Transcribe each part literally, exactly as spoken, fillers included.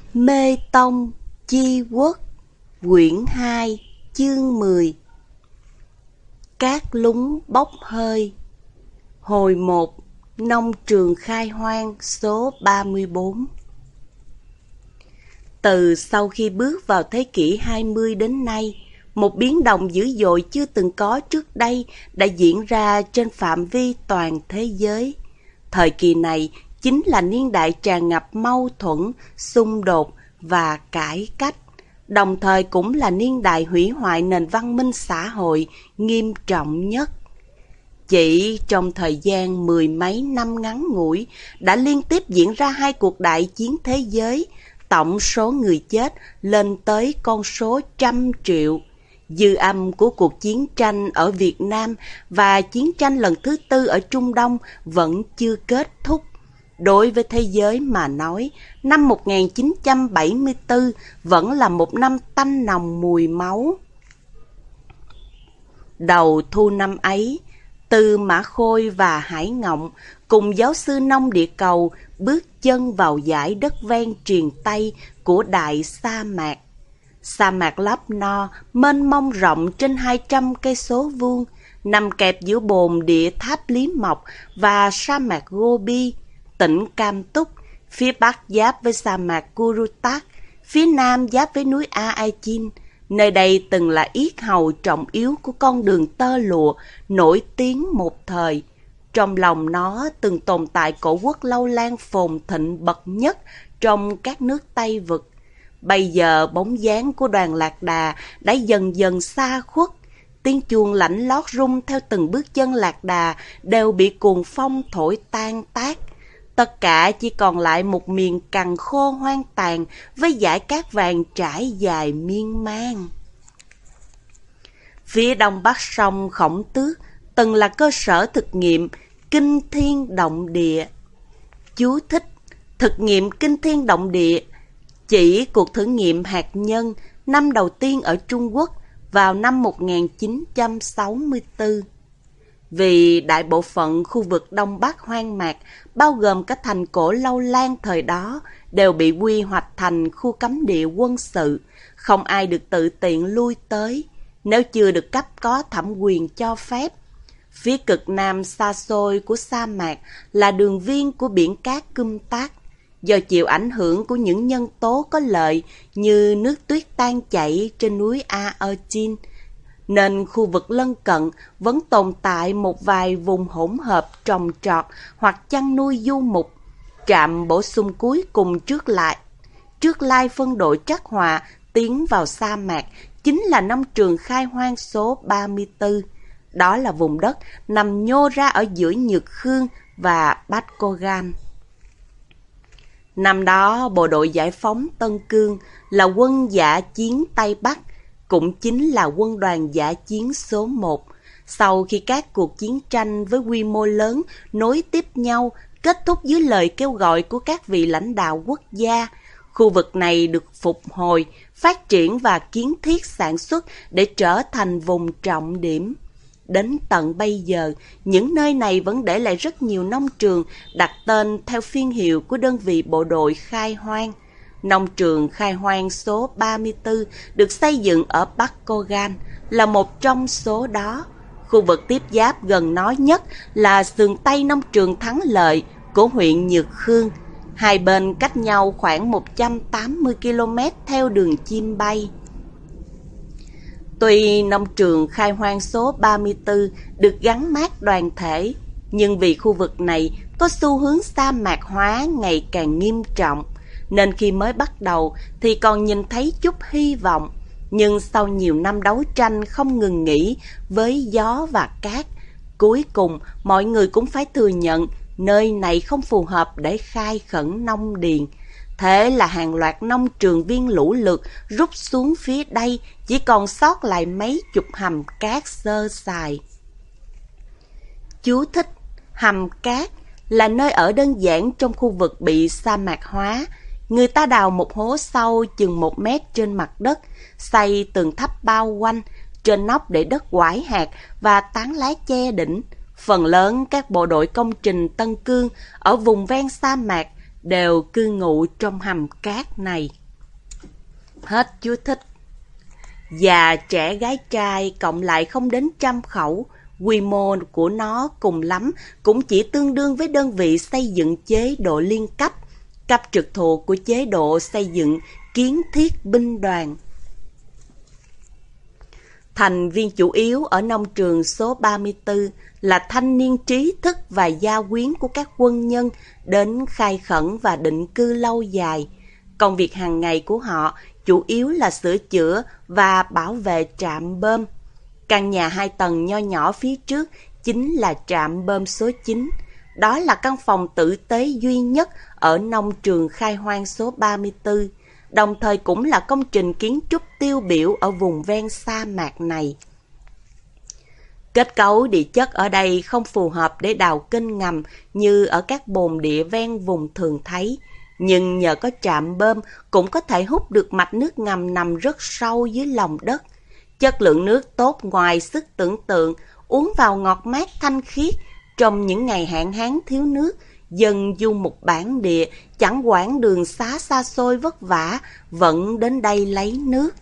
Mê Tông Chi Quốc, quyển hai, chương mười. Cát lúng bốc hơi. Hồi một, nông trường khai hoang số ba mươi bốn. Từ sau khi bước vào thế kỷ hai mươi đến nay, một biến động dữ dội chưa từng có trước đây đã diễn ra trên phạm vi toàn thế giới. Thời kỳ này chính là niên đại tràn ngập mâu thuẫn, xung đột và cải cách, đồng thời cũng là niên đại hủy hoại nền văn minh xã hội nghiêm trọng nhất. Chỉ trong thời gian mười mấy năm ngắn ngủi đã liên tiếp diễn ra hai cuộc đại chiến thế giới, tổng số người chết lên tới con số trăm triệu. Dư âm của cuộc chiến tranh ở Việt Nam và chiến tranh lần thứ tư ở Trung Đông vẫn chưa kết thúc. Đối với thế giới mà nói, năm một nghìn chín trăm bảy mươi tư vẫn là một năm tanh nồng mùi máu. Đầu thu năm ấy, Tư Mã Khôi và Hải Ngộng cùng giáo sư nông địa cầu bước chân vào dải đất ven triền Tây của đại sa mạc. Sa mạc Lop-No mênh mông rộng trên hai trăm cây số vuông, nằm kẹp giữa bồn địa tháp Lý Mộc và sa mạc Gobi. Tỉnh Cam Túc, phía bắc giáp với sa mạc Kurutak, phía nam giáp với núi A-Achin. Nơi đây từng là yết hầu trọng yếu của con đường tơ lụa, nổi tiếng một thời. Trong lòng nó từng tồn tại cổ quốc lâu lan phồn thịnh bậc nhất trong các nước Tây Vực. Bây giờ bóng dáng của đoàn Lạc Đà đã dần dần xa khuất. Tiếng chuông lãnh lót rung theo từng bước chân Lạc Đà đều bị cuồng phong thổi tan tác. Tất cả chỉ còn lại một miền cằn khô hoang tàn với dải cát vàng trải dài miên man. Phía đông bắc sông Khổng Tước từng là cơ sở thực nghiệm kinh thiên động địa. Chú thích: thực nghiệm kinh thiên động địa chỉ cuộc thử nghiệm hạt nhân năm đầu tiên ở Trung Quốc vào năm một nghìn chín trăm sáu mươi tư. Vì đại bộ phận khu vực Đông Bắc hoang mạc, bao gồm cả thành cổ Lâu Lan thời đó, đều bị quy hoạch thành khu cấm địa quân sự, không ai được tự tiện lui tới, nếu chưa được cấp có thẩm quyền cho phép. Phía cực nam xa xôi của sa mạc là đường viên của biển cát Cum Tác. Do chịu ảnh hưởng của những nhân tố có lợi như nước tuyết tan chảy trên núi A-Achin, nên khu vực lân cận vẫn tồn tại một vài vùng hỗn hợp trồng trọt hoặc chăn nuôi du mục. Trạm bổ sung cuối cùng trước lại, trước lai phân đội Trắc Họa tiến vào sa mạc chính là nông trường khai hoang số ba mươi tư. Đó là vùng đất nằm nhô ra ở giữa Nhược Khương và Bát Cô Gan. Năm đó, bộ đội giải phóng Tân Cương là quân dã chiến Tây Bắc, cũng chính là quân đoàn dã chiến số một. Sau khi các cuộc chiến tranh với quy mô lớn nối tiếp nhau, kết thúc dưới lời kêu gọi của các vị lãnh đạo quốc gia, khu vực này được phục hồi, phát triển và kiến thiết sản xuất để trở thành vùng trọng điểm. Đến tận bây giờ, những nơi này vẫn để lại rất nhiều nông trường đặt tên theo phiên hiệu của đơn vị bộ đội khai hoang. Nông trường khai hoang số ba mươi tư được xây dựng ở Bắc Cô Gan là một trong số đó. Khu vực tiếp giáp gần nó nhất là sườn Tây nông trường Thắng Lợi của huyện Nhược Khương. Hai bên cách nhau khoảng một trăm tám mươi ki lô mét theo đường chim bay. Tuy nông trường khai hoang số ba mươi tư được gắn mác đoàn thể, nhưng vì khu vực này có xu hướng sa mạc hóa ngày càng nghiêm trọng, nên khi mới bắt đầu thì còn nhìn thấy chút hy vọng. Nhưng sau nhiều năm đấu tranh không ngừng nghỉ với gió và cát, cuối cùng mọi người cũng phải thừa nhận nơi này không phù hợp để khai khẩn nông điền. Thế là hàng loạt nông trường viên lũ lượt rút xuống phía đây, chỉ còn sót lại mấy chục hầm cát sơ sài. Chú thích: hầm cát là nơi ở đơn giản trong khu vực bị sa mạc hóa. Người ta đào một hố sâu chừng một mét trên mặt đất, xây tường tháp bao quanh, trên nóc để đất quải hạt và tán lá che đỉnh. Phần lớn các bộ đội công trình Tân Cương ở vùng ven sa mạc đều cư ngụ trong hầm cát này. Hết chú thích. Già trẻ gái trai cộng lại không đến trăm khẩu, quy mô của nó cùng lắm cũng chỉ tương đương với đơn vị xây dựng chế độ liên cấp, cấp trực thuộc của chế độ xây dựng kiến thiết binh đoàn. Thành viên chủ yếu ở nông trường số ba mươi tư là thanh niên trí thức và gia quyến của các quân nhân đến khai khẩn và định cư lâu dài. Công việc hàng ngày của họ chủ yếu là sửa chữa và bảo vệ trạm bơm. Căn nhà hai tầng nho nhỏ phía trước chính là trạm bơm số chín. Đó là căn phòng tử tế duy nhất ở nông trường khai hoang số ba mươi tư, đồng thời cũng là công trình kiến trúc tiêu biểu ở vùng ven sa mạc này. Kết cấu địa chất ở đây không phù hợp để đào kênh ngầm như ở các bồn địa ven vùng thường thấy, nhưng nhờ có trạm bơm cũng có thể hút được mạch nước ngầm nằm rất sâu dưới lòng đất. Chất lượng nước tốt ngoài sức tưởng tượng, uống vào ngọt mát thanh khiết. Trong những ngày hạn hán thiếu nước, dân du mục bản địa chẳng quản đường xá xa xôi vất vả vẫn đến đây lấy nước.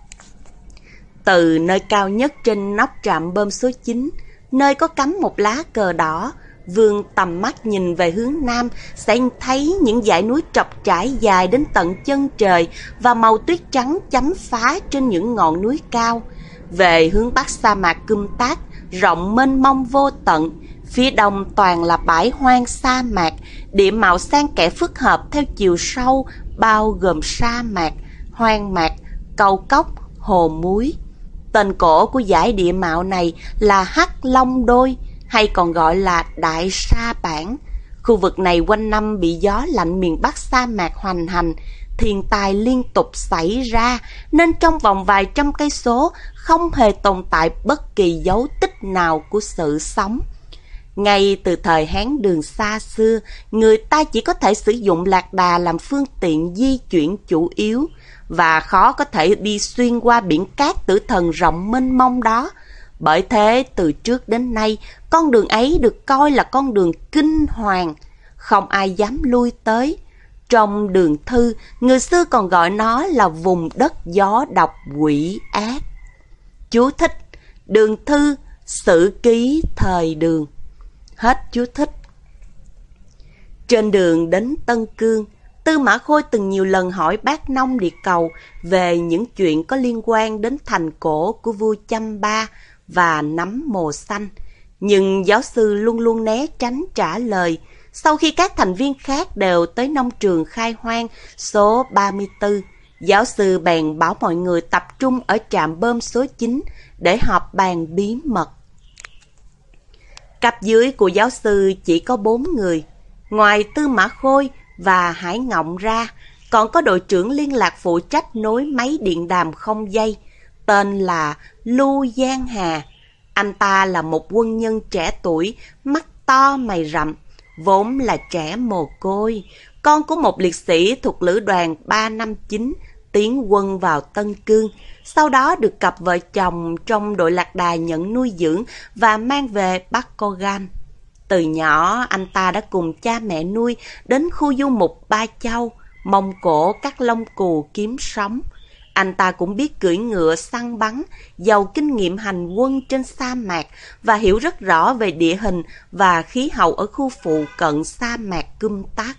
Từ nơi cao nhất trên nóc trạm bơm số chín, nơi có cắm một lá cờ đỏ, vươn tầm mắt nhìn về hướng nam sẽ thấy những dãy núi trọc trải dài đến tận chân trời và màu tuyết trắng chấm phá trên những ngọn núi cao. Về hướng bắc sa mạc Cum Tác rộng mênh mông vô tận, phía đông toàn là bãi hoang sa mạc, địa mạo xen kẽ phức hợp theo chiều sâu bao gồm sa mạc, hoang mạc, cầu cốc, hồ muối. Tên cổ của dải địa mạo này là Hắc Long Đôi, hay còn gọi là Đại Sa Bản. Khu vực này quanh năm bị gió lạnh miền Bắc sa mạc hoành hành, thiên tai liên tục xảy ra, nên trong vòng vài trăm cây số không hề tồn tại bất kỳ dấu tích nào của sự sống. Ngay từ thời Hán Đường xa xưa, người ta chỉ có thể sử dụng lạc đà làm phương tiện di chuyển chủ yếu, và khó có thể đi xuyên qua biển cát tử thần rộng mênh mông đó. Bởi thế, từ trước đến nay, con đường ấy được coi là con đường kinh hoàng, không ai dám lui tới. Trong đường thư, người xưa còn gọi nó là vùng đất gió độc quỷ ác. Chú thích: Đường thư, sử ký thời Đường. Hết chú thích. Trên đường đến Tân Cương, Tư Mã Khôi từng nhiều lần hỏi Bác Nông Địa Cầu về những chuyện có liên quan đến thành cổ của vua Chăm Ba và nấm mồ xanh. Nhưng giáo sư luôn luôn né tránh trả lời. Sau khi các thành viên khác đều tới nông trường khai hoang số ba mươi tư, giáo sư bèn bảo mọi người tập trung ở trạm bơm số chín để họp bàn bí mật. Cấp dưới của giáo sư chỉ có bốn người. Ngoài Tư Mã Khôi và Hải Ngộng ra, còn có đội trưởng liên lạc phụ trách nối máy điện đàm không dây, tên là Lưu Giang Hà. Anh ta là một quân nhân trẻ tuổi, mắt to mày rậm, vốn là trẻ mồ côi, con của một liệt sĩ thuộc lữ đoàn ba năm chín tiến quân vào Tân Cương, sau đó được cặp vợ chồng trong đội lạc đà nhận nuôi dưỡng và mang về Bắc Cô Gan. Từ nhỏ, anh ta đã cùng cha mẹ nuôi đến khu du mục Ba Châu, Mông Cổ cắt lông cừu kiếm sống. Anh ta cũng biết cưỡi ngựa săn bắn, giàu kinh nghiệm hành quân trên sa mạc và hiểu rất rõ về địa hình và khí hậu ở khu phụ cận sa mạc Cum Tác.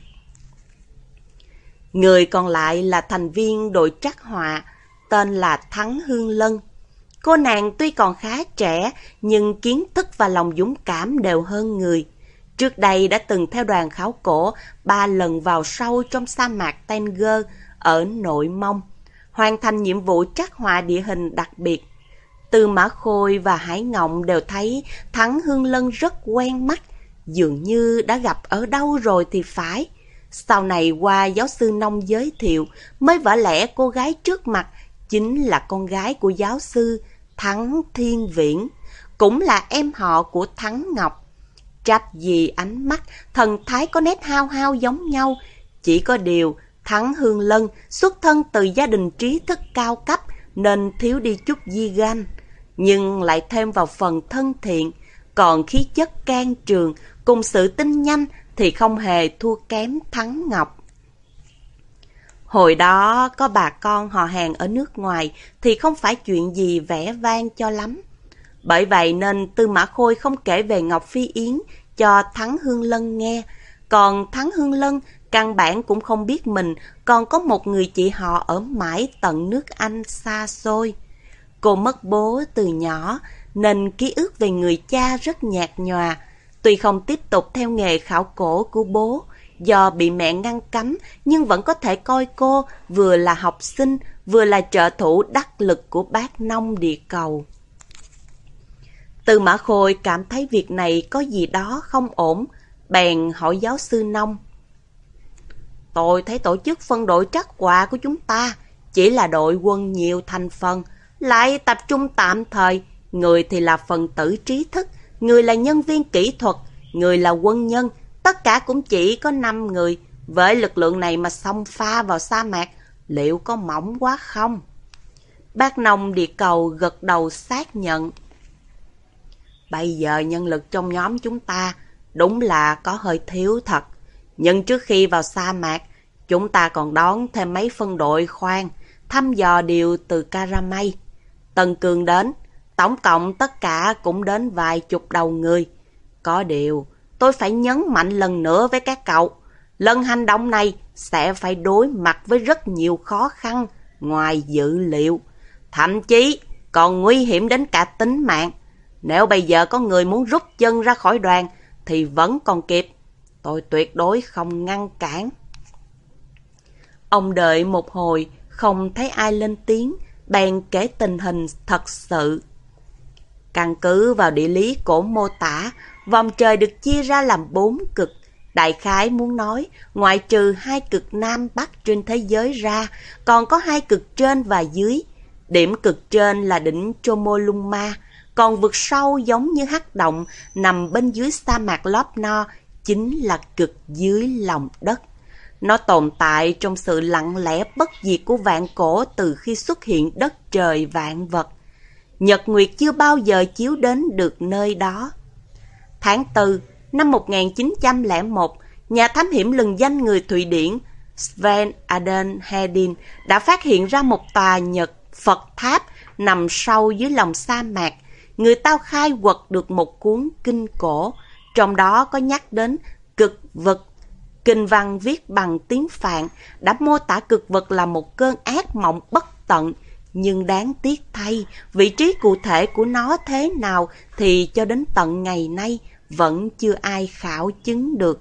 Người còn lại là thành viên đội trắc họa, tên là Thắng Hương Lân. Cô nàng tuy còn khá trẻ, nhưng kiến thức và lòng dũng cảm đều hơn người. Trước đây đã từng theo đoàn khảo cổ ba lần vào sâu trong sa mạc Tanger ở Nội Mông, hoàn thành nhiệm vụ trắc họa địa hình đặc biệt. Tư Mã Khôi và Hải Ngộng đều thấy Thắng Hương Lân rất quen mắt, dường như đã gặp ở đâu rồi thì phải. Sau này qua giáo sư Nông giới thiệu, mới vỡ lẽ cô gái trước mặt chính là con gái của giáo sư Thắng Thiên Viễn, cũng là em họ của Thắng Ngọc. Trách gì ánh mắt, thần thái có nét hao hao giống nhau, chỉ có điều Thắng Hương Lân xuất thân từ gia đình trí thức cao cấp nên thiếu đi chút di gan, nhưng lại thêm vào phần thân thiện, còn khí chất can trường cùng sự tinh nhanh thì không hề thua kém Thắng Ngọc. Hồi đó có bà con họ hàng ở nước ngoài thì không phải chuyện gì vẻ vang cho lắm. Bởi vậy nên Tư Mã Khôi không kể về Ngọc Phi Yến cho Thắng Hương Lân nghe. Còn Thắng Hương Lân căn bản cũng không biết mình còn có một người chị họ ở mãi tận nước Anh xa xôi. Cô mất bố từ nhỏ nên ký ức về người cha rất nhạt nhòa. Tuy không tiếp tục theo nghề khảo cổ của bố do bị mẹ ngăn cấm, nhưng vẫn có thể coi cô vừa là học sinh vừa là trợ thủ đắc lực của bác nông địa cầu. Tư Mã Khôi cảm thấy việc này có gì đó không ổn, bèn hỏi giáo sư Nông. Tôi thấy tổ chức phân đội trắc quà của chúng ta chỉ là đội quân nhiều thành phần, lại tập trung tạm thời, người thì là phần tử trí thức, người là nhân viên kỹ thuật, người là quân nhân, tất cả cũng chỉ có năm người. Với lực lượng này mà xông pha vào sa mạc, liệu có mỏng quá không? Bác nông địa cầu gật đầu xác nhận. Bây giờ nhân lực trong nhóm chúng ta đúng là có hơi thiếu thật. Nhưng trước khi vào sa mạc, chúng ta còn đón thêm mấy phân đội khoan, thăm dò điều từ Caramay. Tân Cương đến, tổng cộng tất cả cũng đến vài chục đầu người. Có điều, tôi phải nhấn mạnh lần nữa với các cậu, lần hành động này sẽ phải đối mặt với rất nhiều khó khăn ngoài dự liệu. Thậm chí còn nguy hiểm đến cả tính mạng. Nếu bây giờ có người muốn rút chân ra khỏi đoàn thì vẫn còn kịp. Tôi tuyệt đối không ngăn cản. Ông đợi một hồi, không thấy ai lên tiếng, bèn kể tình hình thật sự. Căn cứ vào địa lý cổ mô tả, vòng trời được chia ra làm bốn cực. Đại khái muốn nói, ngoại trừ hai cực Nam Bắc trên thế giới ra, còn có hai cực trên và dưới. Điểm cực trên là đỉnh Chomolungma, còn vực sâu giống như hắc động nằm bên dưới sa mạc Lobno chính là cực dưới lòng đất. Nó tồn tại trong sự lặng lẽ bất diệt của vạn cổ từ khi xuất hiện đất trời vạn vật. Nhật nguyệt chưa bao giờ chiếu đến được nơi đó. Tháng tư năm một nghìn chín trăm lẻ một, nhà thám hiểm lừng danh người Thụy Điển Sven Aden Hedin đã phát hiện ra một tòa Nhật Phật tháp nằm sâu dưới lòng sa mạc. Người ta khai quật được một cuốn kinh cổ, trong đó có nhắc đến cực vực. Kinh văn viết bằng tiếng Phạn đã mô tả cực vực là một cơn ác mộng bất tận, nhưng đáng tiếc thay, vị trí cụ thể của nó thế nào thì cho đến tận ngày nay vẫn chưa ai khảo chứng được.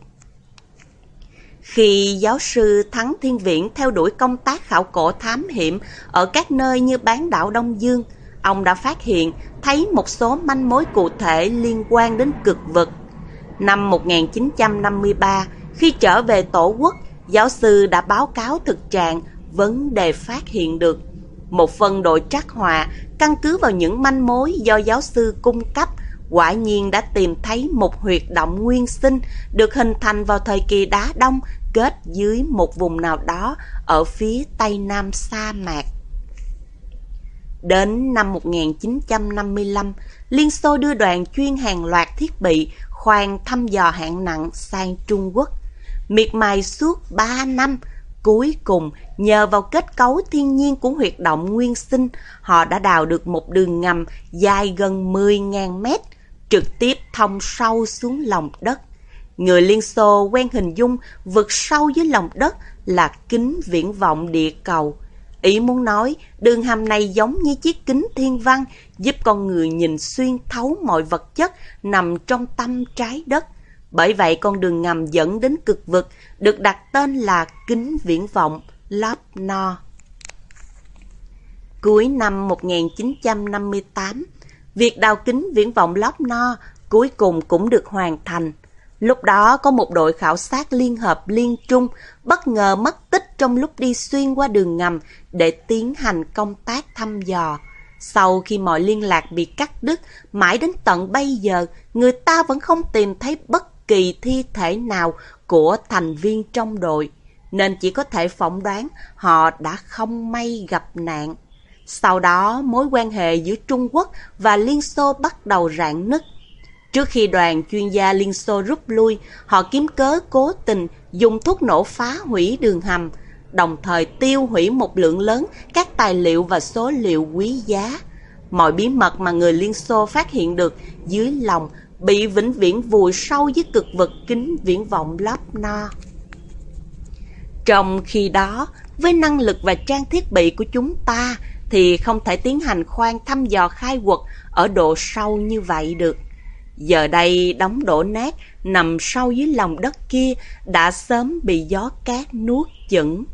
Khi giáo sư Thắng Thiên Viễn theo đuổi công tác khảo cổ thám hiểm ở các nơi như bán đảo Đông Dương, ông đã phát hiện thấy một số manh mối cụ thể liên quan đến cực vực. Năm một nghìn chín trăm năm mươi ba, khi trở về Tổ quốc, giáo sư đã báo cáo thực trạng vấn đề phát hiện được. Một phân đội trắc họa căn cứ vào những manh mối do giáo sư cung cấp, quả nhiên đã tìm thấy một huyệt động nguyên sinh được hình thành vào thời kỳ đá đông kết dưới một vùng nào đó ở phía tây nam sa mạc. Đến năm một nghìn chín trăm năm mươi lăm, Liên Xô đưa đoàn chuyên hàng loạt thiết bị khoan thăm dò hạng nặng sang Trung Quốc. Miệt mài suốt ba năm, cuối cùng nhờ vào kết cấu thiên nhiên của huyệt động nguyên sinh, họ đã đào được một đường ngầm dài gần mười nghìn mét, trực tiếp thông sâu xuống lòng đất. Người Liên Xô quen hình dung vực sâu dưới lòng đất là kính viễn vọng địa cầu. Ý muốn nói, đường hầm này giống như chiếc kính thiên văn, giúp con người nhìn xuyên thấu mọi vật chất nằm trong tâm trái đất. Bởi vậy con đường ngầm dẫn đến cực vực được đặt tên là kính viễn vọng Lobno. Cuối năm một nghìn chín trăm năm mươi tám, việc đào kính viễn vọng Lobno cuối cùng cũng được hoàn thành. Lúc đó có một đội khảo sát liên hợp liên trung bất ngờ mất tích trong lúc đi xuyên qua đường ngầm để tiến hành công tác thăm dò. Sau khi mọi liên lạc bị cắt đứt, mãi đến tận bây giờ, người ta vẫn không tìm thấy bất kỳ thi thể nào của thành viên trong đội, nên chỉ có thể phỏng đoán họ đã không may gặp nạn. Sau đó, mối quan hệ giữa Trung Quốc và Liên Xô bắt đầu rạn nứt. Trước khi đoàn chuyên gia Liên Xô rút lui, họ kiếm cớ cố tình dùng thuốc nổ phá hủy đường hầm. đồng thời tiêu hủy một lượng lớn các tài liệu và số liệu quý giá. Mọi bí mật mà người Liên Xô phát hiện được dưới lòng bị vĩnh viễn vùi sâu dưới cực vực kính viễn vọng Lobno. Trong khi đó, với năng lực và trang thiết bị của chúng ta thì không thể tiến hành khoan thăm dò khai quật ở độ sâu như vậy được. Giờ đây đống đổ nát nằm sâu dưới lòng đất kia đã sớm bị gió cát nuốt chửng.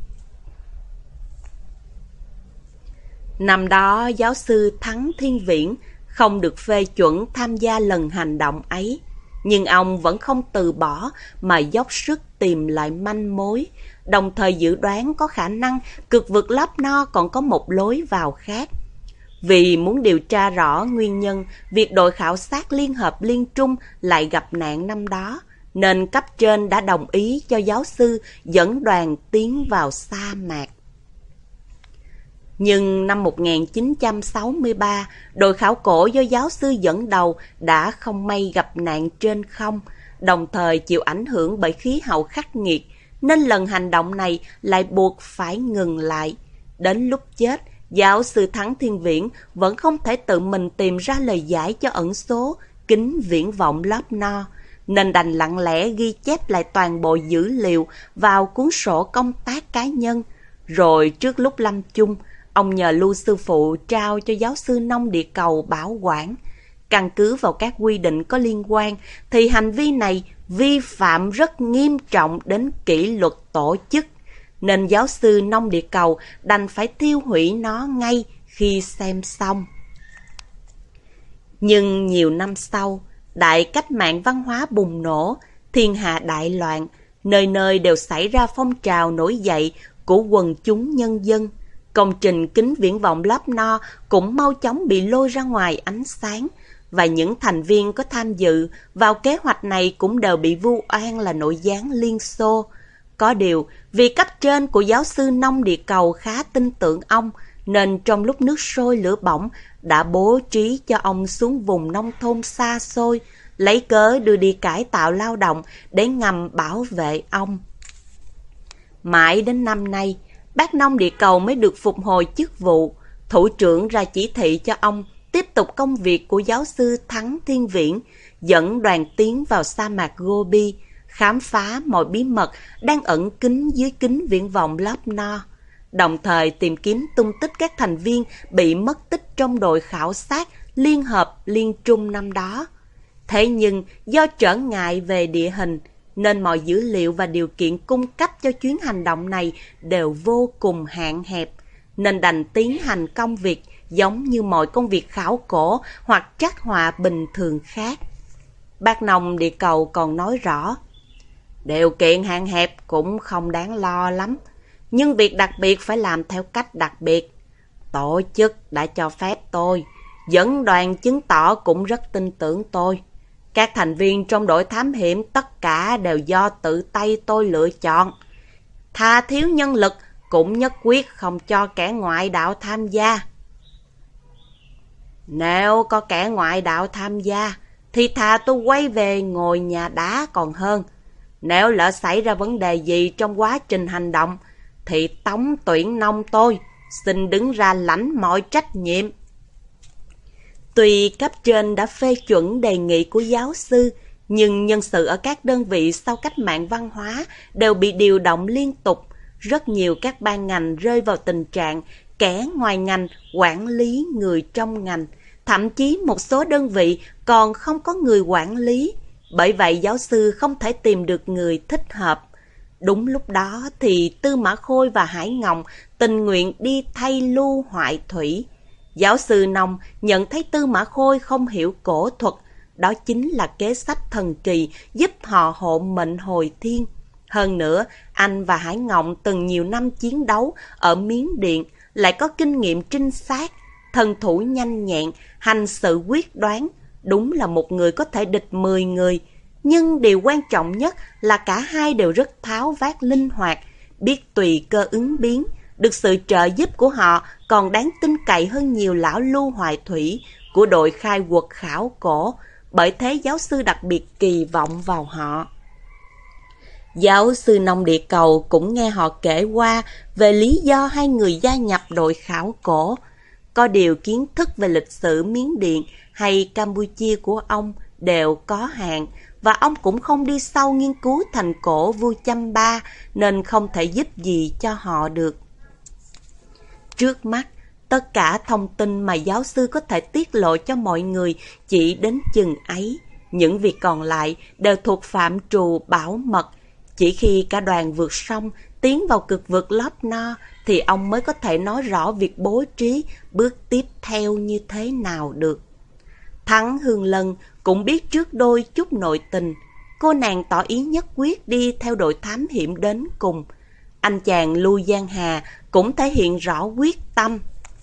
Năm đó giáo sư Thắng Thiên Viễn không được phê chuẩn tham gia lần hành động ấy, nhưng ông vẫn không từ bỏ mà dốc sức tìm lại manh mối, đồng thời dự đoán có khả năng cực vực Lobno còn có một lối vào khác. Vì muốn điều tra rõ nguyên nhân việc đội khảo sát Liên hợp Liên Trung lại gặp nạn năm đó, nên cấp trên đã đồng ý cho giáo sư dẫn đoàn tiến vào sa mạc. Nhưng năm một nghìn chín trăm sáu mươi ba, đội khảo cổ do giáo sư dẫn đầu đã không may gặp nạn trên không, đồng thời chịu ảnh hưởng bởi khí hậu khắc nghiệt, nên lần hành động này lại buộc phải ngừng lại. Đến lúc chết, giáo sư Thắng Thiên Viễn vẫn không thể tự mình tìm ra lời giải cho ẩn số kính viễn vọng Lobno, nên đành lặng lẽ ghi chép lại toàn bộ dữ liệu vào cuốn sổ công tác cá nhân. Rồi trước lúc lâm chung, ông nhờ lưu sư phụ trao cho giáo sư nông địa cầu bảo quản. Căn cứ vào các quy định có liên quan, thì hành vi này vi phạm rất nghiêm trọng đến kỷ luật tổ chức, nên giáo sư nông địa cầu đành phải tiêu hủy nó ngay khi xem xong. Nhưng nhiều năm sau, đại cách mạng văn hóa bùng nổ, thiên hạ đại loạn, nơi nơi đều xảy ra phong trào nổi dậy của quần chúng nhân dân. Công trình kính viễn vọng Lobno cũng mau chóng bị lôi ra ngoài ánh sáng, và những thành viên có tham dự vào kế hoạch này cũng đều bị vu oan là nội gián Liên Xô. Có điều, vì cấp trên của giáo sư nông địa cầu khá tin tưởng ông, nên trong lúc nước sôi lửa bỏng đã bố trí cho ông xuống vùng nông thôn xa xôi, lấy cớ đưa đi cải tạo lao động để ngầm bảo vệ ông. Mãi đến năm nay, bác nông địa cầu mới được phục hồi chức vụ. Thủ trưởng ra chỉ thị cho ông tiếp tục công việc của giáo sư Thắng Thiên Viễn, dẫn đoàn tiến vào sa mạc Gobi, khám phá mọi bí mật đang ẩn kín dưới kính viễn vọng Lobno, đồng thời tìm kiếm tung tích các thành viên bị mất tích trong đội khảo sát Liên hợp Liên Trung năm đó. Thế nhưng do trở ngại về địa hình, nên mọi dữ liệu và điều kiện cung cấp cho chuyến hành động này đều vô cùng hạn hẹp, nên đành tiến hành công việc giống như mọi công việc khảo cổ hoặc trắc họa bình thường khác. Bác nông địa cầu còn nói rõ, điều kiện hạn hẹp cũng không đáng lo lắm, nhưng việc đặc biệt phải làm theo cách đặc biệt. Tổ chức đã cho phép tôi, dẫn đoàn chứng tỏ cũng rất tin tưởng tôi. Các thành viên trong đội thám hiểm tất cả đều do tự tay tôi lựa chọn. Thà thiếu nhân lực cũng nhất quyết không cho kẻ ngoại đạo tham gia. Nếu có kẻ ngoại đạo tham gia, thì thà tôi quay về ngồi nhà đá còn hơn. Nếu lỡ xảy ra vấn đề gì trong quá trình hành động, thì tống tuyển nông tôi xin đứng ra lãnh mọi trách nhiệm. Tuy cấp trên đã phê chuẩn đề nghị của giáo sư, nhưng nhân sự ở các đơn vị sau cách mạng văn hóa đều bị điều động liên tục. Rất nhiều các ban ngành rơi vào tình trạng kẻ ngoài ngành quản lý người trong ngành. Thậm chí một số đơn vị còn không có người quản lý. Bởi vậy giáo sư không thể tìm được người thích hợp. Đúng lúc đó thì Tư Mã Khôi và Hải Ngộng tình nguyện đi thay Lưu Hoại Thủy. Giáo sư Nông nhận thấy Tư Mã Khôi không hiểu cổ thuật. Đó chính là kế sách thần kỳ giúp họ hộ mệnh hồi thiên. Hơn nữa, anh và Hải Ngộng từng nhiều năm chiến đấu ở Miến Điện, lại có kinh nghiệm trinh sát, thần thủ nhanh nhẹn, hành sự quyết đoán. Đúng là một người có thể địch mười người. Nhưng điều quan trọng nhất là cả hai đều rất tháo vát linh hoạt, biết tùy cơ ứng biến. Được sự trợ giúp của họ còn đáng tin cậy hơn nhiều lão Lưu Hoại Thủy của đội khai quật khảo cổ. Bởi thế giáo sư đặc biệt kỳ vọng vào họ. Giáo sư nông địa cầu cũng nghe họ kể qua về lý do hai người gia nhập đội khảo cổ. Có điều kiến thức về lịch sử Miến Điện hay Campuchia của ông đều có hạn, và ông cũng không đi sâu nghiên cứu thành cổ vua Chăm Ba nên không thể giúp gì cho họ được. Trước mắt, tất cả thông tin mà giáo sư có thể tiết lộ cho mọi người chỉ đến chừng ấy. Những việc còn lại đều thuộc phạm trù bảo mật. Chỉ khi cả đoàn vượt sông tiến vào cực vực Lop No thì ông mới có thể nói rõ việc bố trí bước tiếp theo như thế nào được. Thắng Hương Lân cũng biết trước đôi chút nội tình. Cô nàng tỏ ý nhất quyết đi theo đội thám hiểm đến cùng. Anh chàng Lưu Giang Hà cũng thể hiện rõ quyết tâm.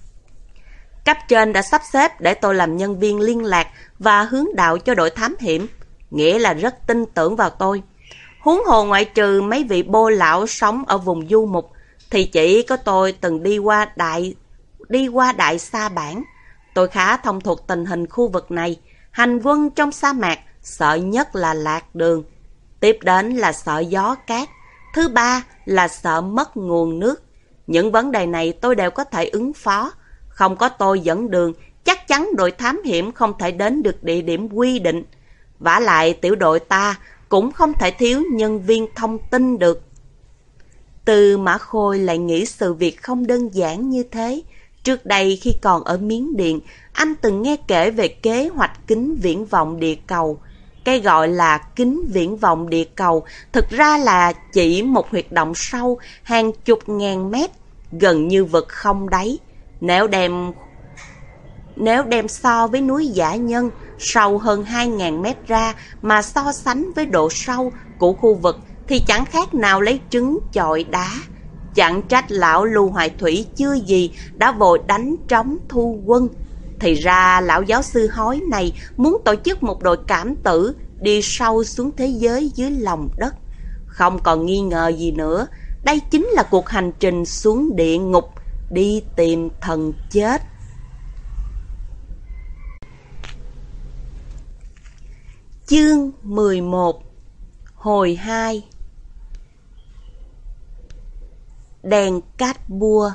Cấp trên đã sắp xếp để tôi làm nhân viên liên lạc và hướng đạo cho đội thám hiểm, nghĩa là rất tin tưởng vào tôi. Huống hồ ngoại trừ mấy vị bô lão sống ở vùng du mục, thì chỉ có tôi từng đi qua đại đi qua đại sa bản. Tôi khá thông thuộc tình hình khu vực này. Hành quân trong sa mạc, sợ nhất là lạc đường. Tiếp đến là sợ gió cát. Thứ ba là sợ mất nguồn nước. Những vấn đề này tôi đều có thể ứng phó. Không có tôi dẫn đường, chắc chắn đội thám hiểm không thể đến được địa điểm quy định. Vả lại tiểu đội ta cũng không thể thiếu nhân viên thông tin được. Tư Mã Khôi lại nghĩ sự việc không đơn giản như thế. Trước đây khi còn ở Miến Điện, anh từng nghe kể về kế hoạch kính viễn vọng địa cầu. Cái gọi là kính viễn vọng địa cầu thực ra là chỉ một huyệt động sâu hàng chục ngàn mét, gần như vực không đáy. Nếu đem Nếu đem so với núi Dã Nhân sâu hơn hai ngàn mét ra mà so sánh với độ sâu của khu vực thì chẳng khác nào lấy trứng chọi đá. Chẳng trách lão Lưu Hoài Thủy chưa gì đã vội đánh trống thu quân. Thì ra lão giáo sư hói này muốn tổ chức một đội cảm tử đi sâu xuống thế giới dưới lòng đất. Không còn nghi ngờ gì nữa, đây chính là cuộc hành trình xuống địa ngục đi tìm thần chết. Chương mười một. Hồi hai. Đèn cát bua.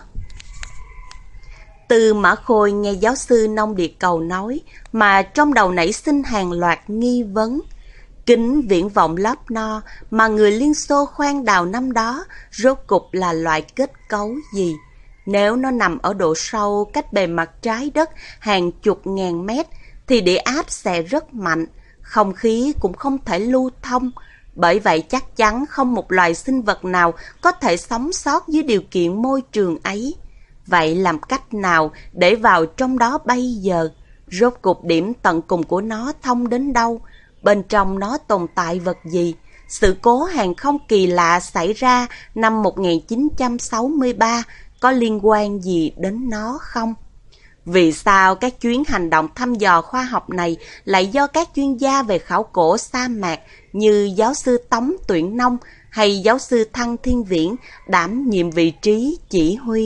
Tư Mã Khôi nghe giáo sư nông địa cầu nói mà trong đầu nảy sinh hàng loạt nghi vấn. Kính viễn vọng Lop No mà người Liên Xô khoan đào năm đó rốt cục là loại kết cấu gì? Nếu nó nằm ở độ sâu cách bề mặt trái đất hàng chục ngàn mét thì địa áp sẽ rất mạnh, không khí cũng không thể lưu thông. Bởi vậy chắc chắn không một loài sinh vật nào có thể sống sót dưới điều kiện môi trường ấy. Vậy làm cách nào để vào trong đó bây giờ? Rốt cục điểm tận cùng của nó thông đến đâu? Bên trong nó tồn tại vật gì? Sự cố hàng không kỳ lạ xảy ra năm một nghìn chín trăm sáu mươi ba có liên quan gì đến nó không? Vì sao các chuyến hành động thăm dò khoa học này lại do các chuyên gia về khảo cổ sa mạc như giáo sư Tống Tuyển Nông hay giáo sư Thăng Thiên Viễn đảm nhiệm vị trí chỉ huy?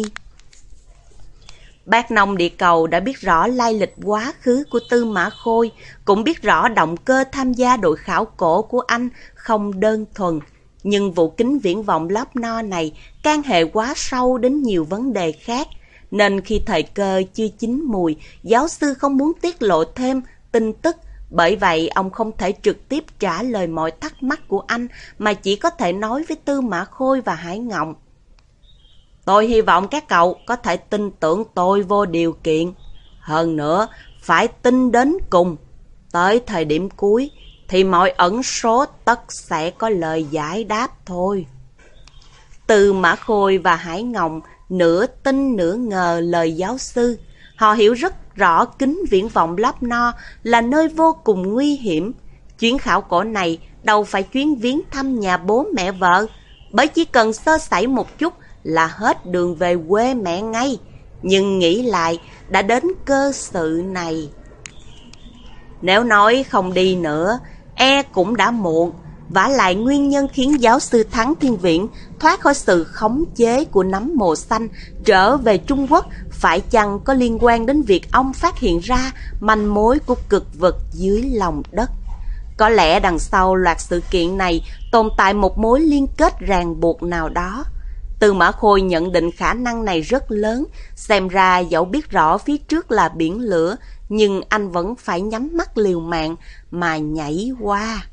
Bác nông địa cầu đã biết rõ lai lịch quá khứ của Tư Mã Khôi, cũng biết rõ động cơ tham gia đội khảo cổ của anh không đơn thuần. Nhưng vụ kính viễn vọng Lop No này can hệ quá sâu đến nhiều vấn đề khác, nên khi thời cơ chưa chín mùi, giáo sư không muốn tiết lộ thêm tin tức. Bởi vậy, ông không thể trực tiếp trả lời mọi thắc mắc của anh, mà chỉ có thể nói với Tư Mã Khôi và Hải Ngộng. Tôi hy vọng các cậu có thể tin tưởng tôi vô điều kiện. Hơn nữa, phải tin đến cùng. Tới thời điểm cuối, thì mọi ẩn số tất sẽ có lời giải đáp thôi. Tư Mã Khôi và Hải Ngộng nửa tin nửa ngờ lời giáo sư. Họ hiểu rất rõ kính viễn vọng Lop No là nơi vô cùng nguy hiểm. Chuyến khảo cổ này đâu phải chuyến viếng thăm nhà bố mẹ vợ, bởi chỉ cần sơ sẩy một chút là hết đường về quê mẹ ngay. Nhưng nghĩ lại, đã đến cơ sự này, nếu nói không đi nữa, e cũng đã muộn. Vả lại nguyên nhân khiến giáo sư Thắng Thiên Viễn thoát khỏi sự khống chế của nấm mồ xanh trở về Trung Quốc phải chăng có liên quan đến việc ông phát hiện ra manh mối của cực vực dưới lòng đất? Có lẽ đằng sau loạt sự kiện này tồn tại một mối liên kết ràng buộc nào đó. Tư Mã Khôi nhận định khả năng này rất lớn, xem ra dẫu biết rõ phía trước là biển lửa, nhưng anh vẫn phải nhắm mắt liều mạng mà nhảy qua.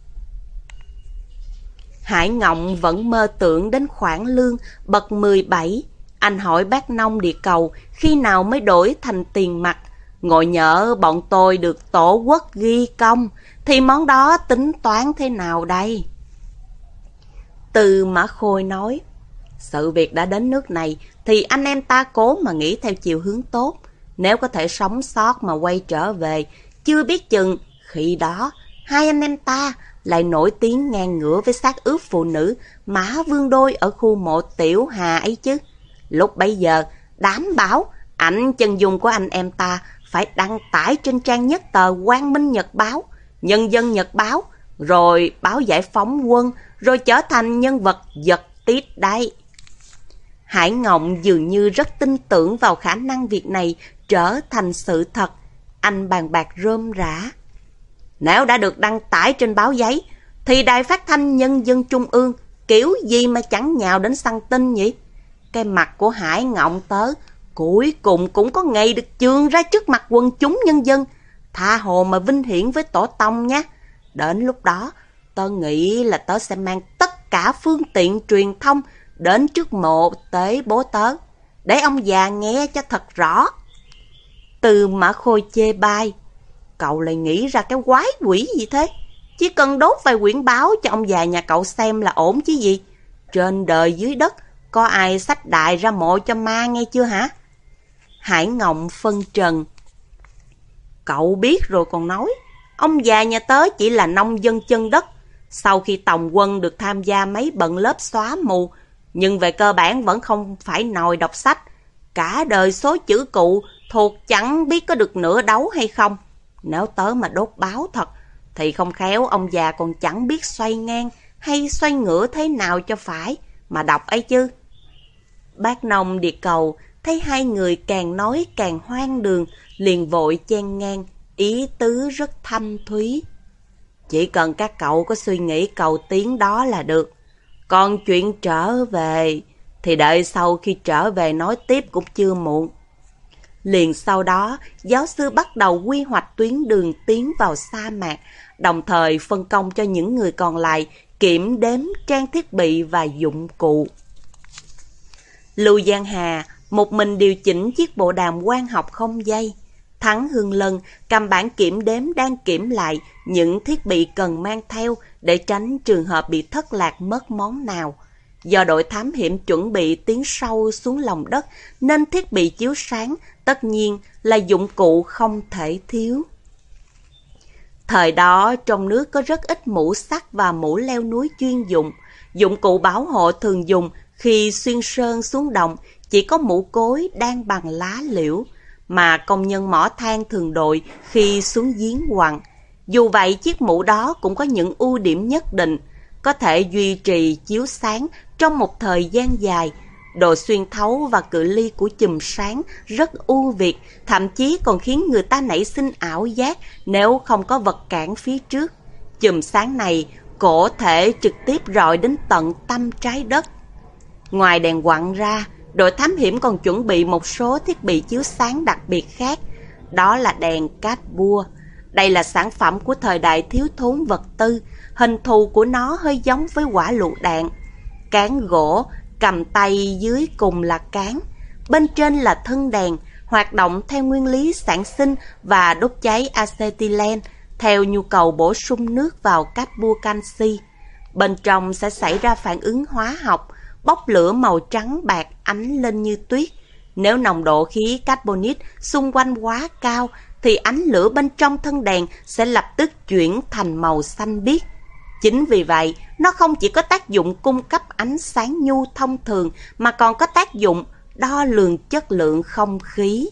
Hải Ngộng vẫn mơ tưởng đến khoản lương bậc mười bảy. Anh hỏi bác nông địa cầu khi nào mới đổi thành tiền mặt. Ngộ nhỡ bọn tôi được tổ quốc ghi công, thì món đó tính toán thế nào đây? Tư Mã Khôi nói, sự việc đã đến nước này thì anh em ta cố mà nghĩ theo chiều hướng tốt. Nếu có thể sống sót mà quay trở về, chưa biết chừng khi đó hai anh em ta lại nổi tiếng ngang ngửa với xác ướp phụ nữ Mã Vương Đôi ở khu mộ Tiểu Hà ấy chứ. Lúc bấy giờ, đảm bảo ảnh chân dung của anh em ta phải đăng tải trên trang nhất tờ Quang Minh Nhật Báo, Nhân dân Nhật Báo, rồi báo Giải Phóng Quân, rồi trở thành nhân vật giật tít đấy. Hải Ngộng dường như rất tin tưởng vào khả năng việc này trở thành sự thật. Anh bàn bạc rôm rả. Nếu đã được đăng tải trên báo giấy, thì Đài Phát thanh Nhân dân Trung ương kiểu gì mà chẳng nhào đến săn tin nhỉ? Cái mặt của Hải Ngộng tớ cuối cùng cũng có ngày được chươn ra trước mặt quần chúng nhân dân. Tha hồ mà vinh hiển với tổ tông nhé. Đến lúc đó, tớ nghĩ là tớ sẽ mang tất cả phương tiện truyền thông đến trước mộ tế bố tớ, để ông già nghe cho thật rõ. Tư Mã Khôi chê bai. Cậu lại nghĩ ra cái quái quỷ gì thế? Chỉ cần đốt vài quyển báo cho ông già nhà cậu xem là ổn chứ gì. Trên đời dưới đất, có ai xách đại ra mộ cho ma nghe chưa hả? Hải Ngộng phân trần. Cậu biết rồi còn nói. Ông già nhà tớ chỉ là nông dân chân đất. Sau khi tòng quân được tham gia mấy bận lớp xóa mù, nhưng về cơ bản vẫn không phải nòi đọc sách. Cả đời số chữ cụ thuộc chẳng biết có được nửa đấu hay không. Nếu tớ mà đốt báo thật, thì không khéo ông già còn chẳng biết xoay ngang hay xoay ngửa thế nào cho phải mà đọc ấy chứ. Bác nông địa cầu thấy hai người càng nói càng hoang đường, liền vội chen ngang, ý tứ rất thâm thúy. Chỉ cần các cậu có suy nghĩ cầu tiến đó là được. Còn chuyện trở về thì đợi sau khi trở về nói tiếp cũng chưa muộn. Liền sau đó, giáo sư bắt đầu quy hoạch tuyến đường tiến vào sa mạc, đồng thời phân công cho những người còn lại kiểm đếm trang thiết bị và dụng cụ. Lưu Giang Hà một mình điều chỉnh chiếc bộ đàm quang học không dây. Thắng Hương Lân cầm bản kiểm đếm đang kiểm lại những thiết bị cần mang theo để tránh trường hợp bị thất lạc mất món nào. Do đội thám hiểm chuẩn bị tiến sâu xuống lòng đất nên thiết bị chiếu sáng tất nhiên là dụng cụ không thể thiếu. Thời đó trong nước có rất ít mũ sắt và mũ leo núi chuyên dụng. Dụng cụ bảo hộ thường dùng khi xuyên sơn xuống đồng chỉ có mũ cối đan bằng lá liễu, mà công nhân mỏ than thường đội khi xuống giếng quặng. Dù vậy, chiếc mũ đó cũng có những ưu điểm nhất định, có thể duy trì chiếu sáng trong một thời gian dài. Độ xuyên thấu và cự ly của chùm sáng rất ưu việt, thậm chí còn khiến người ta nảy sinh ảo giác nếu không có vật cản phía trước. Chùm sáng này có thể trực tiếp rọi đến tận tâm trái đất. Ngoài đèn quặng ra, đội thám hiểm còn chuẩn bị một số thiết bị chiếu sáng đặc biệt khác. Đó là đèn cát bua. Đây là sản phẩm của thời đại thiếu thốn vật tư. Hình thù của nó hơi giống với quả lựu đạn. Cán gỗ, cầm tay dưới cùng là cán. Bên trên là thân đèn, hoạt động theo nguyên lý sản sinh và đốt cháy acetylen theo nhu cầu bổ sung nước vào cát bua canxi. Bên trong sẽ xảy ra phản ứng hóa học, bốc lửa màu trắng bạc ánh lên như tuyết. Nếu nồng độ khí carbonic xung quanh quá cao, thì ánh lửa bên trong thân đèn sẽ lập tức chuyển thành màu xanh biếc. Chính vì vậy, nó không chỉ có tác dụng cung cấp ánh sáng nhu thông thường, mà còn có tác dụng đo lường chất lượng không khí.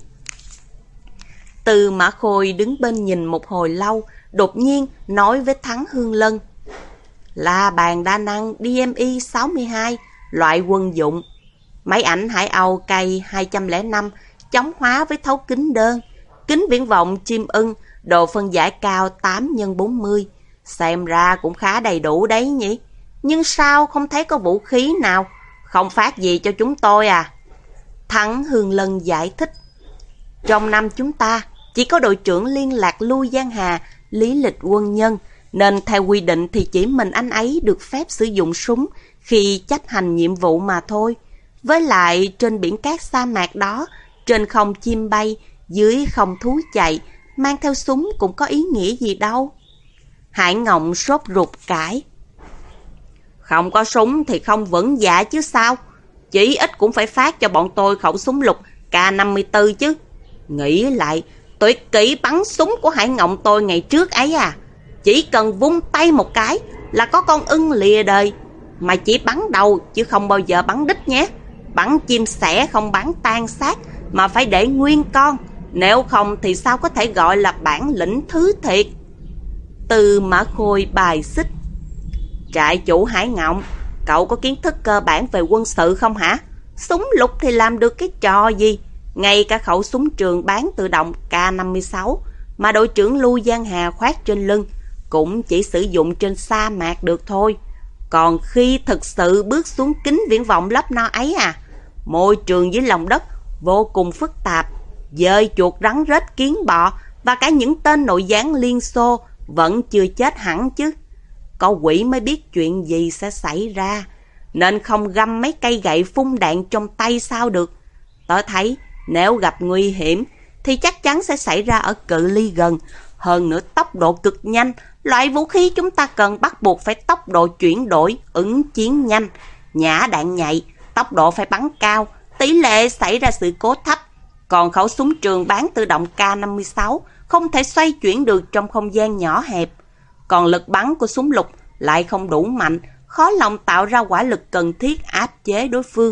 Tư Mã Khôi đứng bên nhìn một hồi lâu, đột nhiên nói với Thắng Hương Lân: La bàn đa năng D M I sáu mươi hai, loại quân dụng. Máy ảnh Hải Âu cây hai trăm lẻ năm, chống hóa với thấu kính đơn. Kính viễn vọng chim ưng, độ phân giải cao tám nhân bốn mươi. Xem ra cũng khá đầy đủ đấy nhỉ. Nhưng sao không thấy có vũ khí nào? Không phát gì cho chúng tôi à? Thắng Hương Lân giải thích. Trong năm chúng ta, chỉ có đội trưởng liên lạc Lưu Giang Hà, lý lịch quân nhân, nên theo quy định thì chỉ mình anh ấy được phép sử dụng súng khi chấp hành nhiệm vụ mà thôi. Với lại trên biển cát sa mạc đó, trên không chim bay, dưới không thú chạy, mang theo súng cũng có ý nghĩa gì đâu. Hải Ngộng sốt ruột cãi. Không có súng thì không vững dạ chứ sao? Chỉ ít cũng phải phát cho bọn tôi khẩu súng lục K năm mươi tư chứ. Nghĩ lại, tuyệt kỹ bắn súng của Hải Ngộng tôi ngày trước ấy à. Chỉ cần vung tay một cái là có con ưng lìa đời. Mà chỉ bắn đầu chứ không bao giờ bắn đích nhé. Bắn chim sẻ không bắn tan xác, mà phải để nguyên con. Nếu không thì sao có thể gọi là bản lĩnh thứ thiệt. Từ Mã Khôi bài xích. Trại chủ Hải Ngộng, cậu có kiến thức cơ bản về quân sự không hả? Súng lục thì làm được cái trò gì? Ngay cả khẩu súng trường bán tự động K năm mươi sáu mà đội trưởng Lưu Giang Hà khoác trên lưng cũng chỉ sử dụng trên sa mạc được thôi. Còn khi thực sự bước xuống kính viễn vọng lấp no ấy à, môi trường dưới lòng đất vô cùng phức tạp. Dơi chuột rắn rết kiến bọ và cả những tên nội gián Liên Xô vẫn chưa chết hẳn chứ. Có quỷ mới biết chuyện gì sẽ xảy ra, nên không găm mấy cây gậy phun đạn trong tay sao được. Tớ thấy nếu gặp nguy hiểm thì chắc chắn sẽ xảy ra ở cự ly gần. Hơn nữa tốc độ cực nhanh, loại vũ khí chúng ta cần bắt buộc phải tốc độ chuyển đổi, ứng chiến nhanh, nhả đạn nhạy, tốc độ phải bắn cao, tỷ lệ xảy ra sự cố thấp. Còn khẩu súng trường bán tự động K năm mươi sáu không thể xoay chuyển được trong không gian nhỏ hẹp. Còn lực bắn của súng lục lại không đủ mạnh, khó lòng tạo ra quả lực cần thiết áp chế đối phương.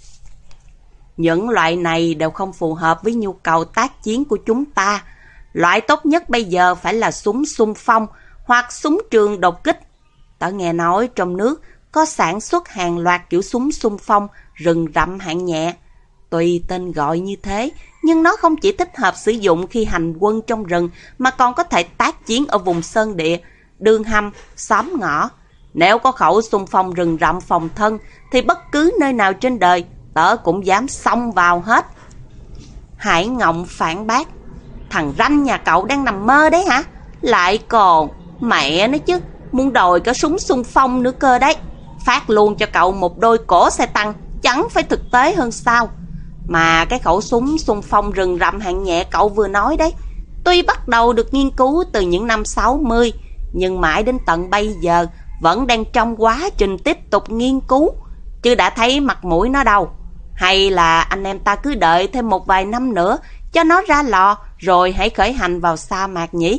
Những loại này đều không phù hợp với nhu cầu tác chiến của chúng ta. Loại tốt nhất bây giờ phải là súng xung phong hoặc súng trường đột kích. Tớ nghe nói trong nước có sản xuất hàng loạt kiểu súng xung phong rừng rậm hạng nhẹ. Tuy tên gọi như thế, nhưng nó không chỉ thích hợp sử dụng khi hành quân trong rừng, mà còn có thể tác chiến ở vùng sơn địa, đường hầm, xóm ngõ. Nếu có khẩu xung phong rừng rậm phòng thân, thì bất cứ nơi nào trên đời, tớ cũng dám xông vào hết. Hải Ngộng phản bác. Thằng ranh nhà cậu đang nằm mơ đấy hả? Lại còn, mẹ nó chứ, muốn đòi cả súng xung phong nữa cơ đấy. Phát luôn cho cậu một đôi cổ xe tăng, chẳng phải thực tế hơn sao. Mà cái khẩu súng xung phong rừng rậm hạng nhẹ cậu vừa nói đấy, tuy bắt đầu được nghiên cứu từ những năm sáu mươi, nhưng mãi đến tận bây giờ vẫn đang trong quá trình tiếp tục nghiên cứu, chứ đã thấy mặt mũi nó đâu. Hay là anh em ta cứ đợi thêm một vài năm nữa cho nó ra lò, rồi hãy khởi hành vào sa mạc nhỉ?